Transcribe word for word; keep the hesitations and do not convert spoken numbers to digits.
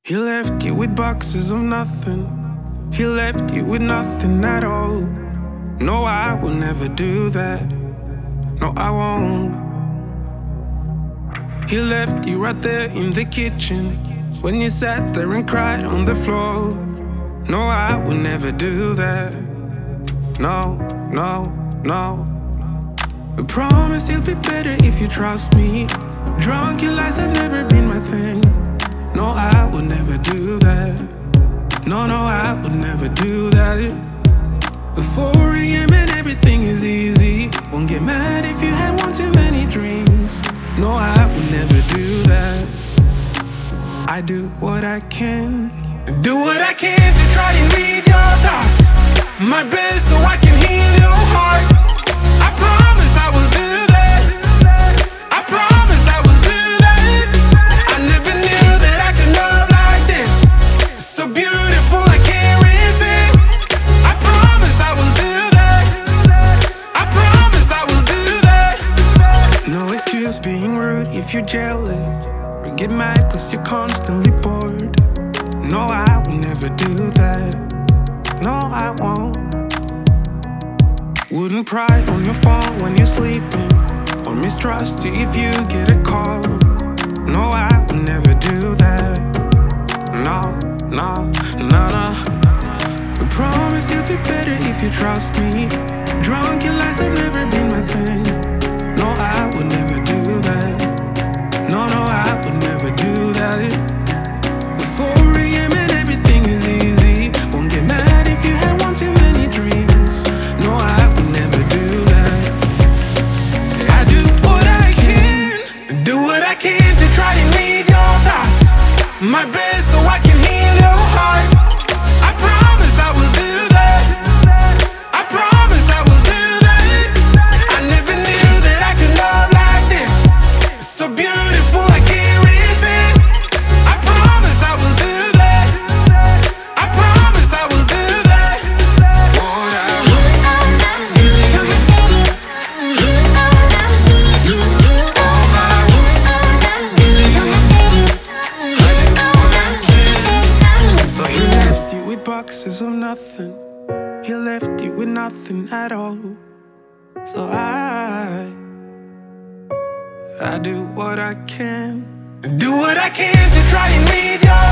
He left you with boxes of nothing. He left you with nothing at all. No, I will never do that. No, I won't. He left you right there in the kitchen when you sat there and cried on the floor. No, I will never do that. No, no, no. I promise it'll be better if you trust me. Drunk in lies have never been my thing. No, I would never do that. No, no, I would never do that. At four a m and everything is easy. Won't get mad if you had one too many drinks. No, I would never do that. I do what I can. Do what I can to try and read your thoughts. My best so I can heal your heart. I promise I will do that. I promise I will do that. I never knew that I could love like this. It's so beautiful I can't resist. I promise I will do that. I promise I will do that. No excuse being rude if you're jealous, or get mad cause you're constantly bored. No, I will never do that. No, I won't. Wouldn't pry on your phone when you're sleeping, or mistrust you if you get a call. No, I will never do that. No, no, no, no. I promise you'll be better if you trust me. Drunk in lies have never been my thing. No, I would never do that. No, no, I would never do that. At four a m and everything is easy. Won't get mad if you had one too many drinks. No, I would never do that. I do what I can, do what I can to try and read your thoughts. My best so I can heal your heart. I promise I will do that. I promise I will do that. I never knew that I could love like this. It's so beautiful I can't resist. I promise I will do that. I promise I will do that. What I So he left you with boxes of nothing. He left you with nothing at all. So I I do what I can, do what I can to try and read your